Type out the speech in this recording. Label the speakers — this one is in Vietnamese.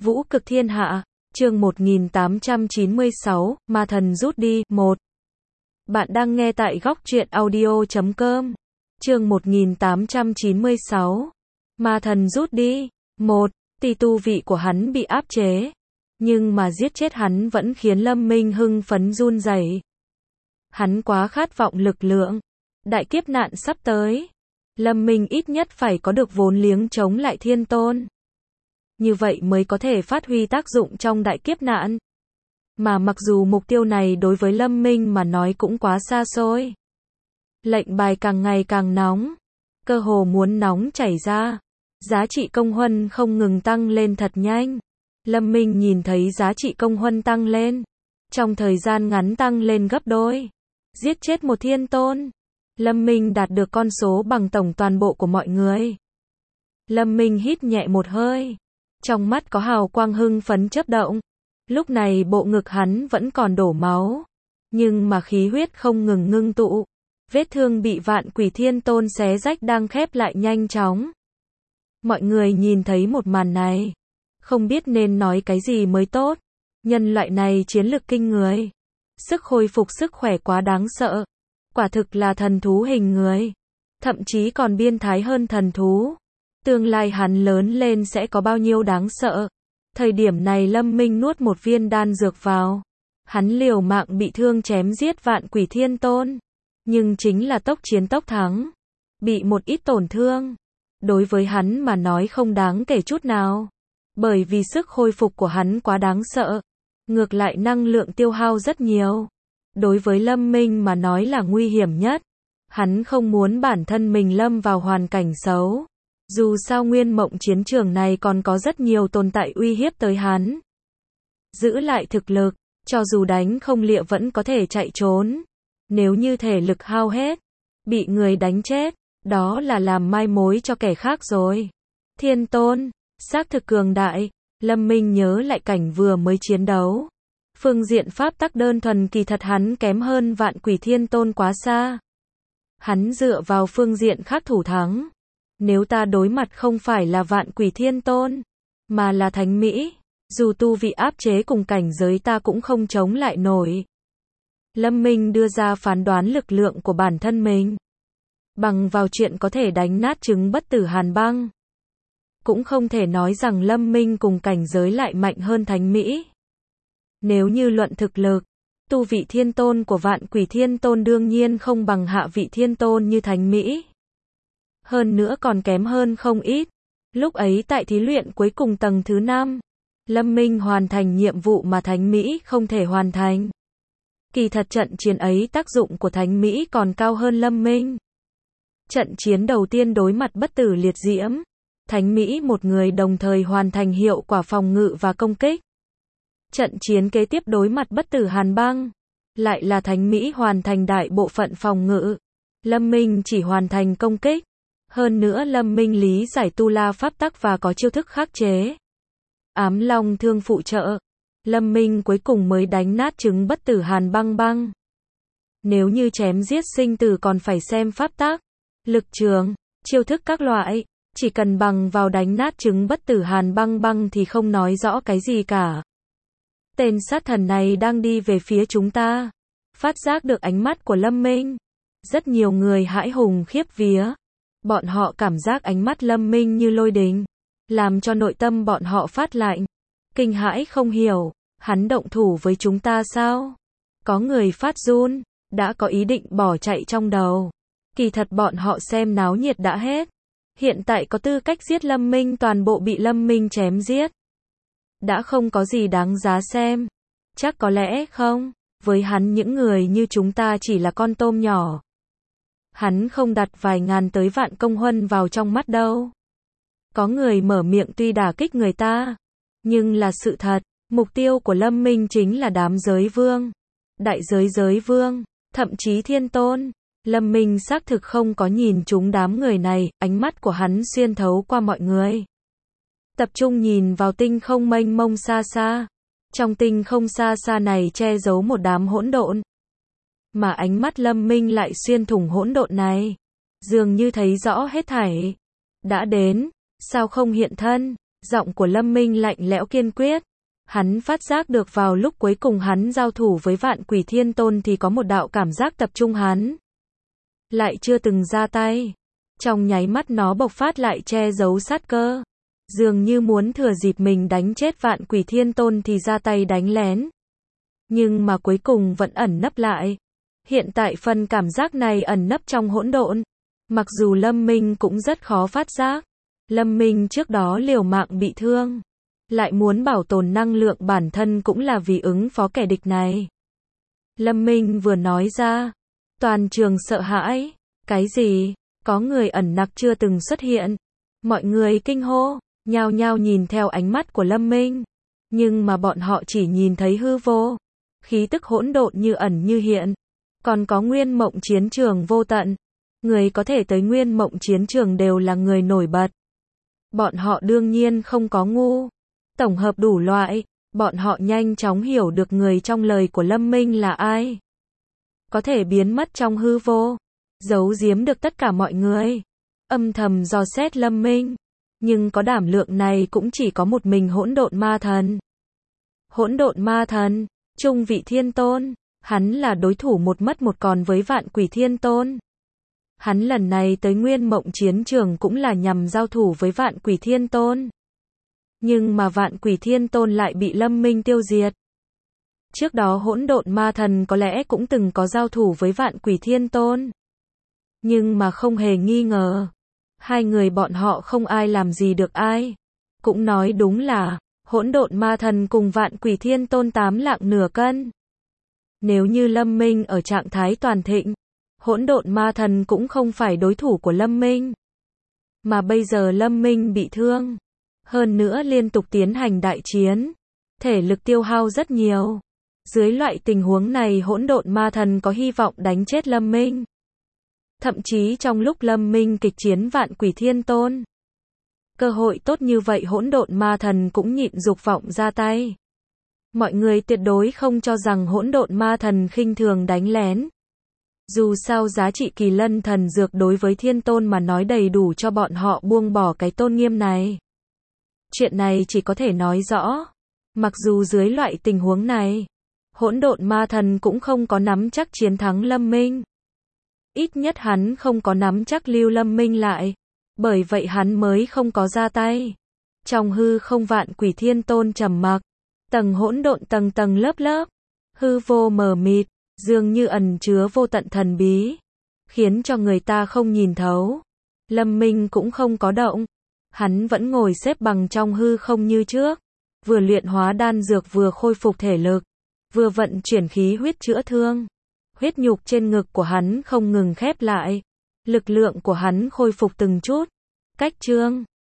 Speaker 1: Vũ cực thiên hạ, chương 1896, ma thần rút đi, 1. Bạn đang nghe tại góc truyện audio.com. Chương 1896. Ma thần rút đi, 1. Tuy tu vị của hắn bị áp chế, nhưng mà giết chết hắn vẫn khiến Lâm Minh hưng phấn run rẩy. Hắn quá khát vọng lực lượng. Đại kiếp nạn sắp tới. Lâm Minh ít nhất phải có được vốn liếng chống lại thiên tôn. Như vậy mới có thể phát huy tác dụng trong đại kiếp nạn. Mà mặc dù mục tiêu này đối với Lâm Minh mà nói cũng quá xa xôi. Lệnh bài càng ngày càng nóng. Cơ hồ muốn nóng chảy ra. Giá trị công huân không ngừng tăng lên thật nhanh. Lâm Minh nhìn thấy giá trị công huân tăng lên. Trong thời gian ngắn tăng lên gấp đôi. Giết chết một thiên tôn. Lâm Minh đạt được con số bằng tổng toàn bộ của mọi người. Lâm Minh hít nhẹ một hơi. Trong mắt có hào quang hưng phấn chớp động. Lúc này bộ ngực hắn vẫn còn đổ máu. Nhưng mà khí huyết không ngừng ngưng tụ. Vết thương bị vạn quỷ thiên tôn xé rách đang khép lại nhanh chóng. Mọi người nhìn thấy một màn này. Không biết nên nói cái gì mới tốt. Nhân loại này chiến lực kinh người. Sức hồi phục sức khỏe quá đáng sợ. Quả thực là thần thú hình người. Thậm chí còn biên thái hơn thần thú. Tương lai hắn lớn lên sẽ có bao nhiêu đáng sợ. Thời điểm này Lâm Minh nuốt một viên đan dược vào. Hắn liều mạng bị thương chém giết vạn quỷ thiên tôn. Nhưng chính là tốc chiến tốc thắng. Bị một ít tổn thương. Đối với hắn mà nói không đáng kể chút nào. Bởi vì sức hồi phục của hắn quá đáng sợ. Ngược lại năng lượng tiêu hao rất nhiều. Đối với Lâm Minh mà nói là nguy hiểm nhất. Hắn không muốn bản thân mình lâm vào hoàn cảnh xấu. Dù sao nguyên mộng chiến trường này còn có rất nhiều tồn tại uy hiếp tới hắn. Giữ lại thực lực, cho dù đánh không lịa vẫn có thể chạy trốn. Nếu như thể lực hao hết, bị người đánh chết, đó là làm mai mối cho kẻ khác rồi. Thiên tôn, xác thực cường đại, Lâm Minh nhớ lại cảnh vừa mới chiến đấu. Phương diện pháp tắc đơn thuần kỳ thật hắn kém hơn vạn quỷ thiên tôn quá xa. Hắn dựa vào phương diện khác thủ thắng. Nếu ta đối mặt không phải là vạn quỷ thiên tôn, mà là thánh Mỹ, dù tu vị áp chế cùng cảnh giới ta cũng không chống lại nổi. Lâm Minh đưa ra phán đoán lực lượng của bản thân mình. Bằng vào chuyện có thể đánh nát trứng bất tử hàn băng. Cũng không thể nói rằng Lâm Minh cùng cảnh giới lại mạnh hơn thánh Mỹ. Nếu như luận thực lực, tu vị thiên tôn của vạn quỷ thiên tôn đương nhiên không bằng hạ vị thiên tôn như thánh Mỹ. Hơn nữa còn kém hơn không ít. Lúc ấy tại thí luyện cuối cùng tầng thứ 5, Lâm Minh hoàn thành nhiệm vụ mà thánh Mỹ không thể hoàn thành. Kỳ thật trận chiến ấy tác dụng của thánh Mỹ còn cao hơn Lâm Minh. Trận chiến đầu tiên đối mặt bất tử liệt diễm, thánh Mỹ một người đồng thời hoàn thành hiệu quả phòng ngự và công kích. Trận chiến kế tiếp đối mặt bất tử hàn băng, lại là thánh Mỹ hoàn thành đại bộ phận phòng ngự. Lâm Minh chỉ hoàn thành công kích. Hơn nữa Lâm Minh lý giải tu la pháp tắc và có chiêu thức khắc chế. Ám long thương phụ trợ. Lâm Minh cuối cùng mới đánh nát trứng bất tử hàn băng băng. Nếu như chém giết sinh tử còn phải xem pháp tắc, lực trường, chiêu thức các loại. Chỉ cần bằng vào đánh nát trứng bất tử hàn băng băng thì không nói rõ cái gì cả. Tên sát thần này đang đi về phía chúng ta. Phát giác được ánh mắt của Lâm Minh. Rất nhiều người hãi hùng khiếp vía. Bọn họ cảm giác ánh mắt Lâm Minh như lôi đình. Làm cho nội tâm bọn họ phát lạnh. Kinh hãi không hiểu. Hắn động thủ với chúng ta sao? Có người phát run. Đã có ý định bỏ chạy trong đầu. Kỳ thật bọn họ xem náo nhiệt đã hết. Hiện tại có tư cách giết Lâm Minh toàn bộ bị Lâm Minh chém giết. Đã không có gì đáng giá xem. Chắc có lẽ không. Với hắn những người như chúng ta chỉ là con tôm nhỏ. Hắn không đặt vài ngàn tới vạn công huân vào trong mắt đâu. Có người mở miệng tuy đả kích người ta. Nhưng là sự thật. Mục tiêu của Lâm Minh chính là đám giới vương. Đại giới vương. Thậm chí thiên tôn. Lâm Minh xác thực không có nhìn chúng đám người này. Ánh mắt của hắn xuyên thấu qua mọi người. Tập trung nhìn vào tinh không mênh mông xa xa. Trong tinh không xa xa này che giấu một đám hỗn độn. Mà ánh mắt Lâm Minh lại xuyên thủng hỗn độn này. Dường như thấy rõ hết thảy. Đã đến, sao không hiện thân? Giọng của Lâm Minh lạnh lẽo kiên quyết. Hắn phát giác được vào lúc cuối cùng hắn giao thủ với Vạn Quỷ Thiên Tôn thì có một đạo cảm giác tập trung hắn lại chưa từng ra tay. Trong nháy mắt nó bộc phát lại che giấu sát cơ. Dường như muốn thừa dịp mình đánh chết Vạn Quỷ Thiên Tôn thì ra tay đánh lén. Nhưng mà cuối cùng vẫn ẩn nấp lại. Hiện tại phần cảm giác này ẩn nấp trong hỗn độn. Mặc dù Lâm Minh cũng rất khó phát giác. Lâm Minh trước đó liều mạng bị thương. Lại muốn bảo tồn năng lượng bản thân cũng là vì ứng phó kẻ địch này. Lâm Minh vừa nói ra. Toàn trường sợ hãi. Cái gì? Có người ẩn nặc chưa từng xuất hiện. Mọi người kinh hô, nhao nhao nhìn theo ánh mắt của Lâm Minh. Nhưng mà bọn họ chỉ nhìn thấy hư vô. Khí tức hỗn độn như ẩn như hiện. Còn có nguyên mộng chiến trường vô tận. Người có thể tới nguyên mộng chiến trường đều là người nổi bật. Bọn họ đương nhiên không có ngu. Tổng hợp đủ loại, bọn họ nhanh chóng hiểu được người trong lời của Lâm Minh là ai. Có thể biến mất trong hư vô. Giấu giếm được tất cả mọi người. Âm thầm dò xét Lâm Minh. Nhưng có đảm lượng này cũng chỉ có một mình hỗn độn ma thần. Hỗn độn ma thần, trung vị thiên tôn. Hắn là đối thủ một mất một còn với Vạn Quỷ Thiên Tôn. Hắn lần này tới nguyên mộng chiến trường cũng là nhằm giao thủ với Vạn Quỷ Thiên Tôn. Nhưng mà Vạn Quỷ Thiên Tôn lại bị Lâm Minh tiêu diệt. Trước đó hỗn độn ma thần có lẽ cũng từng có giao thủ với Vạn Quỷ Thiên Tôn. Nhưng mà không hề nghi ngờ. Hai người bọn họ không ai làm gì được ai. Cũng nói đúng là, hỗn độn ma thần cùng Vạn Quỷ Thiên Tôn 8 lạng nửa cân. Nếu như Lâm Minh ở trạng thái toàn thịnh, hỗn độn ma thần cũng không phải đối thủ của Lâm Minh. Mà bây giờ Lâm Minh bị thương. Hơn nữa liên tục tiến hành đại chiến. Thể lực tiêu hao rất nhiều. Dưới loại tình huống này hỗn độn ma thần có hy vọng đánh chết Lâm Minh. Thậm chí trong lúc Lâm Minh kịch chiến Vạn Quỷ Thiên Tôn. Cơ hội tốt như vậy hỗn độn ma thần cũng nhịn dục vọng ra tay. Mọi người tuyệt đối không cho rằng hỗn độn ma thần khinh thường đánh lén. Dù sao giá trị kỳ lân thần dược đối với thiên tôn mà nói đầy đủ cho bọn họ buông bỏ cái tôn nghiêm này. Chuyện này chỉ có thể nói rõ. Mặc dù dưới loại tình huống này, hỗn độn ma thần cũng không có nắm chắc chiến thắng Lâm Minh. Ít nhất hắn không có nắm chắc lưu Lâm Minh lại. Bởi vậy hắn mới không có ra tay. Trong hư không Vạn Quỷ Thiên Tôn trầm mặc. Tầng hỗn độn tầng tầng lớp lớp. Hư vô mờ mịt, dường như ẩn chứa vô tận thần bí. Khiến cho người ta không nhìn thấu. Lâm Minh cũng không có động. Hắn vẫn ngồi xếp bằng trong hư không như trước. Vừa luyện hóa đan dược vừa khôi phục thể lực. Vừa vận chuyển khí huyết chữa thương. Huyết nhục trên ngực của hắn không ngừng khép lại. Lực lượng của hắn khôi phục từng chút. Cách chương